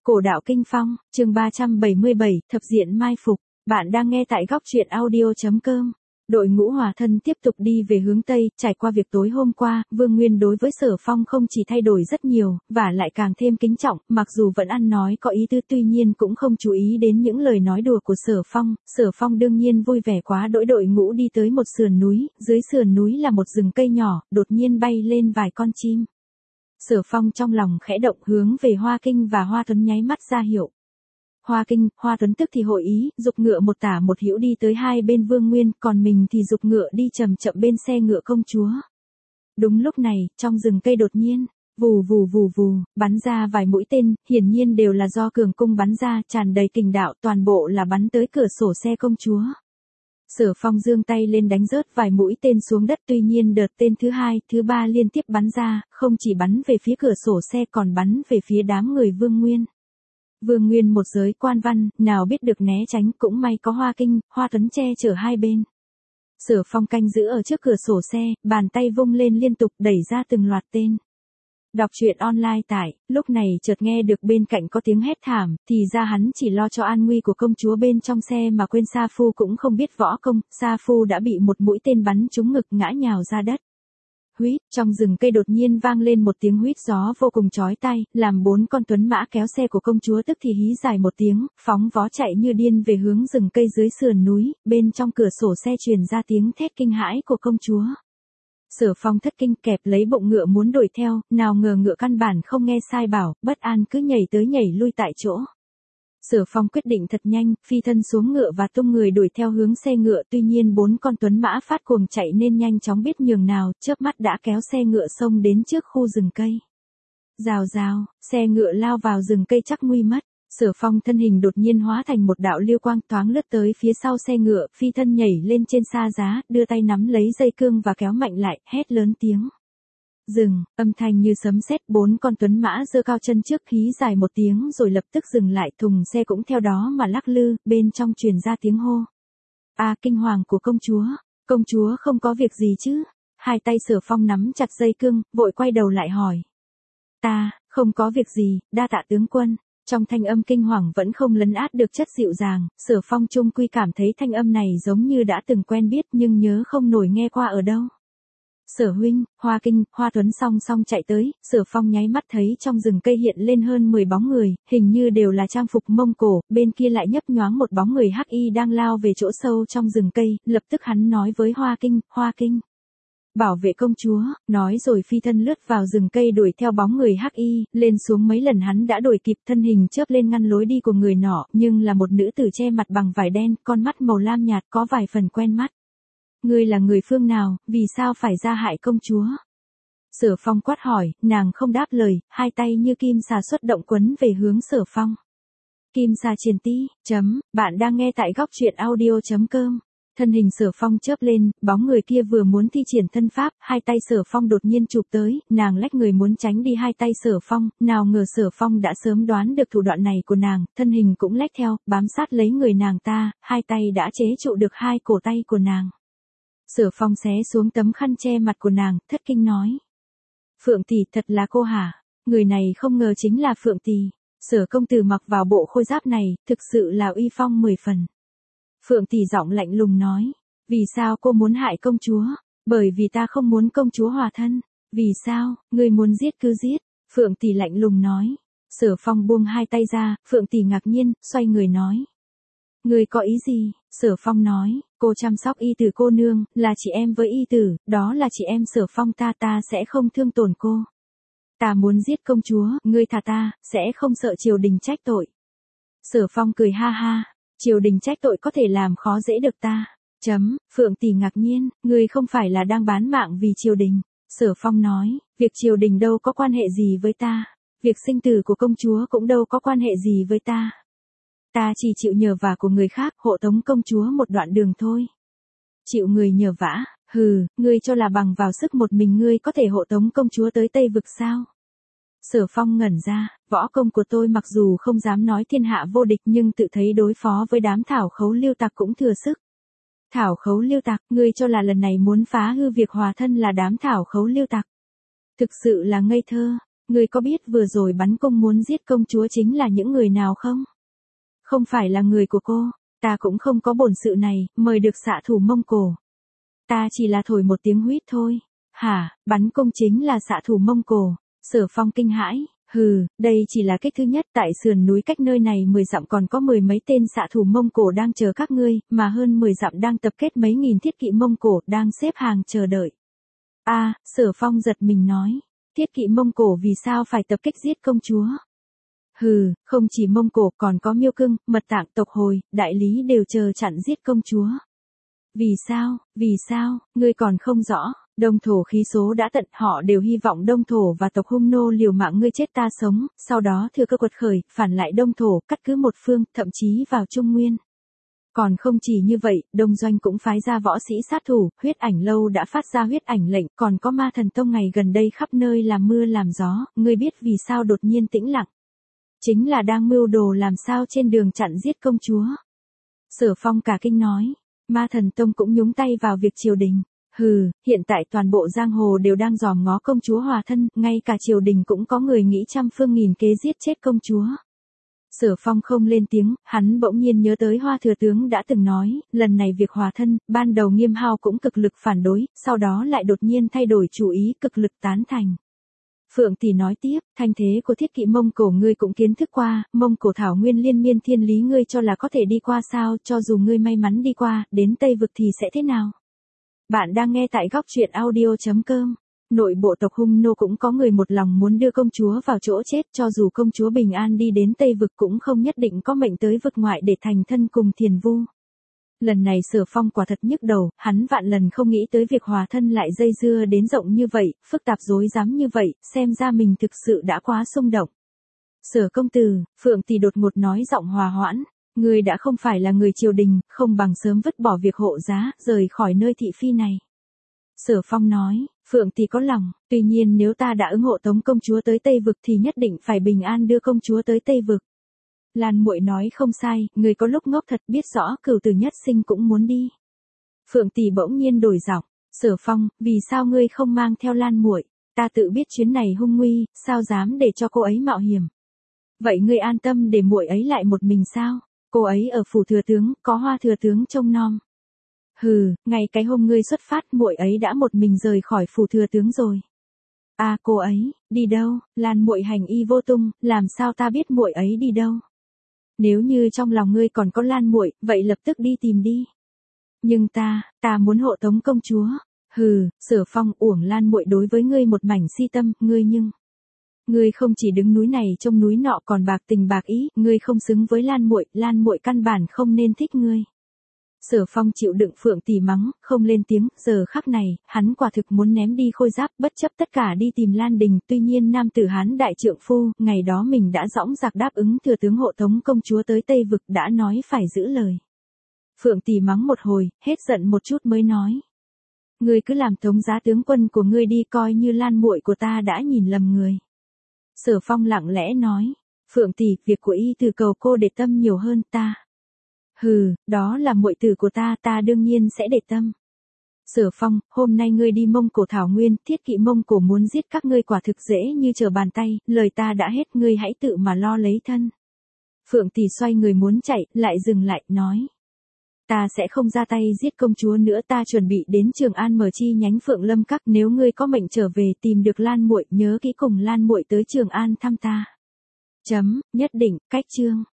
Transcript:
Cổ đạo kinh phong, chương 377, thập diện mai phục. Bạn đang nghe tại góc truyện audio.com. Đội ngũ Hòa Thân tiếp tục đi về hướng Tây, trải qua việc tối hôm qua, Vương Nguyên đối với Sở Phong không chỉ thay đổi rất nhiều, và lại càng thêm kính trọng, mặc dù vẫn ăn nói có ý tứ tuy nhiên cũng không chú ý đến những lời nói đùa của Sở Phong đương nhiên vui vẻ quá đỗi. Đội ngũ đi tới một sườn núi, dưới sườn núi là một rừng cây nhỏ, đột nhiên bay lên vài con chim. Sở Phong trong lòng khẽ động hướng về Hoa Kinh và Hoa Tuấn nháy mắt ra hiệu. Hoa Kinh, Hoa Tuấn tức thì hội ý, giục ngựa một tả một hữu đi tới hai bên Vương Nguyên, còn mình thì giục ngựa đi chậm chậm bên xe ngựa công chúa. Đúng lúc này, trong rừng cây đột nhiên, vù vù vù vù, bắn ra vài mũi tên, hiển nhiên đều là do cường cung bắn ra, tràn đầy kình đạo, toàn bộ là bắn tới cửa sổ xe công chúa. Sở Phong giương tay lên đánh rớt vài mũi tên xuống đất, tuy nhiên đợt tên thứ hai, thứ ba liên tiếp bắn ra, không chỉ bắn về phía cửa sổ xe còn bắn về phía đám người Vương Nguyên. Vương Nguyên một giới quan văn, nào biết được né tránh, cũng may có Hoa Kinh, Hoa Tuấn che chở hai bên. Sở Phong canh giữ ở trước cửa sổ xe, bàn tay vung lên liên tục đẩy ra từng loạt tên. Đọc truyện online tại, lúc này chợt nghe được bên cạnh có tiếng hét thảm, thì ra hắn chỉ lo cho an nguy của công chúa bên trong xe mà quên Sa Phu cũng không biết võ công, Sa Phu đã bị một mũi tên bắn trúng ngực ngã nhào ra đất. Huýt, trong rừng cây đột nhiên vang lên một tiếng huýt gió vô cùng chói tai, làm bốn con tuấn mã kéo xe của công chúa tức thì hí dài một tiếng, phóng vó chạy như điên về hướng rừng cây dưới sườn núi, bên trong cửa sổ xe truyền ra tiếng thét kinh hãi của công chúa. Sở Phong thất kinh kẹp lấy bụng ngựa muốn đuổi theo, nào ngờ ngựa căn bản không nghe sai bảo, bất an cứ nhảy tới nhảy lui tại chỗ. Sở Phong quyết định thật nhanh, phi thân xuống ngựa và tung người đuổi theo hướng xe ngựa, tuy nhiên bốn con tuấn mã phát cuồng chạy nên nhanh chóng biết nhường nào, chớp mắt đã kéo xe ngựa xông đến trước khu rừng cây. Rào rào, xe ngựa lao vào rừng cây chắc nguy mất. Sở Phong thân hình đột nhiên hóa thành một đạo lưu quang thoáng lướt tới phía sau xe ngựa, phi thân nhảy lên trên sa giá, đưa tay nắm lấy dây cương và kéo mạnh lại, hét lớn tiếng. Dừng, âm thanh như sấm sét, bốn con tuấn mã giơ cao chân trước hí dài một tiếng rồi lập tức dừng lại, thùng xe cũng theo đó mà lắc lư, bên trong truyền ra tiếng hô. Kinh hoàng của công chúa không có việc gì chứ? Hai tay Sở Phong nắm chặt dây cương, vội quay đầu lại hỏi. Ta, không có việc gì, đa tạ tướng quân. Trong thanh âm kinh hoàng vẫn không lấn át được chất dịu dàng, Sở Phong chung quy cảm thấy thanh âm này giống như đã từng quen biết nhưng nhớ không nổi nghe qua ở đâu. Sở huynh, Hoa Kinh, Hoa Tuấn song song chạy tới, Sở Phong nháy mắt thấy trong rừng cây hiện lên hơn 10 bóng người, hình như đều là trang phục Mông Cổ, bên kia lại nhấp nhoáng một bóng người hắc y đang lao về chỗ sâu trong rừng cây, lập tức hắn nói với Hoa Kinh. Bảo vệ công chúa, nói rồi phi thân lướt vào rừng cây đuổi theo bóng người hắc y, lên xuống mấy lần hắn đã đuổi kịp, thân hình chớp lên ngăn lối đi của người nọ, nhưng là một nữ tử che mặt bằng vải đen, con mắt màu lam nhạt có vài phần quen mắt. Ngươi là người phương nào, vì sao phải ra hại công chúa? Sở Phong quát hỏi, nàng không đáp lời, hai tay như kim xà xuất động quấn về hướng Sở Phong. Kim xà triền ti, bạn đang nghe tại góc truyện audio.com. Thân hình Sở Phong chớp lên, bóng người kia vừa muốn thi triển thân pháp, hai tay Sở Phong đột nhiên chụp tới, nàng lách người muốn tránh đi hai tay Sở Phong, nào ngờ Sở Phong đã sớm đoán được thủ đoạn này của nàng, thân hình cũng lách theo, bám sát lấy người nàng ta, hai tay đã chế trụ được hai cổ tay của nàng. Sở Phong xé xuống tấm khăn che mặt của nàng, thất kinh nói. Phượng tỷ, thật là cô hả? Người này không ngờ chính là Phượng tỷ. Sở công tử mặc vào bộ khôi giáp này, thực sự là uy phong 10 phần. Phượng tỷ giọng lạnh lùng nói. Vì sao cô muốn hại công chúa? Bởi vì ta không muốn công chúa hòa thân. Vì sao, ngươi muốn giết cứ giết. Phượng tỷ lạnh lùng nói. Sở Phong buông hai tay ra, Phượng tỷ ngạc nhiên, xoay người nói. Ngươi có ý gì? Sở Phong nói, cô chăm sóc y tử cô nương, là chị em với y tử, đó là chị em Sở Phong ta sẽ không thương tổn cô. Ta muốn giết công chúa, ngươi thả ta, sẽ không sợ triều đình trách tội. Sở Phong cười ha ha, triều đình trách tội có thể làm khó dễ được ta. Phượng tỷ ngạc nhiên, ngươi không phải là đang bán mạng vì triều đình. Sở Phong nói, việc triều đình đâu có quan hệ gì với ta, việc sinh tử của công chúa cũng đâu có quan hệ gì với ta. Ta chỉ chịu nhờ vả của người khác, hộ tống công chúa một đoạn đường thôi. Chịu người nhờ vả, ngươi cho là bằng vào sức một mình ngươi có thể hộ tống công chúa tới Tây Vực sao? Sở Phong ngẩn ra, võ công của tôi mặc dù không dám nói thiên hạ vô địch nhưng tự thấy đối phó với đám thảo khấu lưu tặc cũng thừa sức. Thảo khấu lưu tặc, ngươi cho là lần này muốn phá hư việc hòa thân là đám thảo khấu lưu tặc. Thực sự là ngây thơ. Ngươi có biết vừa rồi bắn cung muốn giết công chúa chính là những người nào không? Không phải là người của cô, ta cũng không có bổn sự này, mời được xạ thủ Mông Cổ. Ta chỉ là thổi một tiếng huýt thôi. Hả, bắn cung chính là xạ thủ Mông Cổ. Sở Phong kinh hãi, hừ, đây chỉ là cách thứ nhất, tại sườn núi cách nơi này 10 dặm còn có 10 mấy tên xạ thủ Mông Cổ đang chờ các ngươi, mà hơn 10 dặm đang tập kết mấy nghìn thiết kỵ Mông Cổ đang xếp hàng chờ đợi. A, Sở Phong giật mình nói, thiết kỵ Mông Cổ vì sao phải tập kích giết công chúa? Hừ, không chỉ Mông Cổ còn có Miêu Cưng, Mật Tạng, Tộc Hồi, Đại Lý đều chờ chặn giết công chúa. Vì sao, ngươi còn không rõ, Đông Thổ khí số đã tận, họ đều hy vọng Đông Thổ và tộc Hung nô liều mạng ngươi chết ta sống, sau đó thừa cơ quật khởi, phản lại Đông Thổ, cắt cứ một phương, thậm chí vào Trung Nguyên. Còn không chỉ như vậy, Đông Doanh cũng phái ra võ sĩ sát thủ, Huyết Ảnh Lâu đã phát ra huyết ảnh lệnh, còn có Ma Thần Tông ngày gần đây khắp nơi làm mưa làm gió, ngươi biết vì sao đột nhiên tĩnh lặng? Chính là đang mưu đồ làm sao trên đường chặn giết công chúa. Sở Phong cả kinh nói, Ma Thần Tông cũng nhúng tay vào việc triều đình. Hừ, hiện tại toàn bộ giang hồ đều đang dòm ngó công chúa hòa thân, ngay cả triều đình cũng có người nghĩ trăm phương nghìn kế giết chết công chúa. Sở Phong không lên tiếng, hắn bỗng nhiên nhớ tới Hoa thừa tướng đã từng nói, lần này việc hòa thân, ban đầu Nghiêm Hao cũng cực lực phản đối, sau đó lại đột nhiên thay đổi chủ ý, cực lực tán thành. Phượng Tỷ nói tiếp, thanh thế của thiết kỵ Mông Cổ ngươi cũng kiến thức qua, Mông Cổ thảo nguyên liên miên thiên lý ngươi cho là có thể đi qua sao, cho dù ngươi may mắn đi qua, đến Tây Vực thì sẽ thế nào? Bạn đang nghe tại góc truyện audio.com. Nội bộ tộc Hung nô cũng có người một lòng muốn đưa công chúa vào chỗ chết, cho dù công chúa bình an đi đến Tây Vực cũng không nhất định có mệnh tới vực ngoại để thành thân cùng Thiền Vu. Lần này Sở Phong quả thật nhức đầu, hắn vạn lần không nghĩ tới việc hòa thân lại dây dưa đến rộng như vậy, phức tạp rối rắm như vậy, xem ra mình thực sự đã quá xung động. Sở công tử, Phượng Tỷ đột ngột nói giọng hòa hoãn, ngươi đã không phải là người triều đình, không bằng sớm vứt bỏ việc hộ giá, rời khỏi nơi thị phi này. Sở Phong nói, Phượng Tỷ có lòng, tuy nhiên nếu ta đã ứng hộ tống công chúa tới Tây Vực thì nhất định phải bình an đưa công chúa tới Tây Vực. Lan Muội nói không sai, người có lúc ngốc thật, biết rõ cửu tử nhất sinh cũng muốn đi. Phượng Tỷ bỗng nhiên đổi giọng, Sở Phong, vì sao ngươi không mang theo Lan Muội? Ta tự biết chuyến này hung nguy, sao dám để cho cô ấy mạo hiểm? Vậy ngươi an tâm để muội ấy lại một mình sao? Cô ấy ở phủ thừa tướng, có Hoa thừa tướng trông nom. Hừ, ngày cái hôm ngươi xuất phát, muội ấy đã một mình rời khỏi phủ thừa tướng rồi. À, cô ấy đi đâu? Lan Muội hành y vô tung, làm sao ta biết muội ấy đi đâu? Nếu như trong lòng ngươi còn có Lan Muội, vậy lập tức đi tìm đi. Nhưng ta muốn hộ tống công chúa. Hừ, Sở Phong, uổng Lan Muội đối với ngươi một mảnh si tâm, ngươi không chỉ đứng núi này trông núi nọ còn bạc tình bạc ý, ngươi không xứng với Lan Muội căn bản không nên thích ngươi. Sở Phong chịu đựng Phượng Tỷ mắng, không lên tiếng, giờ khắc này, hắn quả thực muốn ném đi khôi giáp, bất chấp tất cả đi tìm Lan Đình, tuy nhiên nam tử Hán đại trượng phu, ngày đó mình đã dõng dạc đáp ứng thừa tướng hộ tống công chúa tới Tây Vực, đã nói phải giữ lời. Phượng Tỷ mắng một hồi, hết giận một chút mới nói. Ngươi cứ làm tống giá tướng quân của ngươi đi, coi như Lan Muội của ta đã nhìn lầm người. Sở Phong lặng lẽ nói, Phượng Tỷ, việc của y từ cầu cô để tâm nhiều hơn ta. Hừ, đó là muội tử của ta, ta đương nhiên sẽ để tâm. Sở Phong, hôm nay ngươi đi Mông Cổ thảo nguyên, thiết kỵ Mông Cổ muốn giết các ngươi quả thực dễ như trở bàn tay, lời ta đã hết, ngươi hãy tự mà lo lấy thân. Phượng Tỷ xoay người muốn chạy, lại dừng lại, nói. Ta sẽ không ra tay giết công chúa nữa, ta chuẩn bị đến Trường An mở chi nhánh Phượng Lâm Các, nếu ngươi có mệnh trở về tìm được Lan Muội, nhớ kỹ cùng Lan Muội tới Trường An thăm ta. Nhất định, cách chương.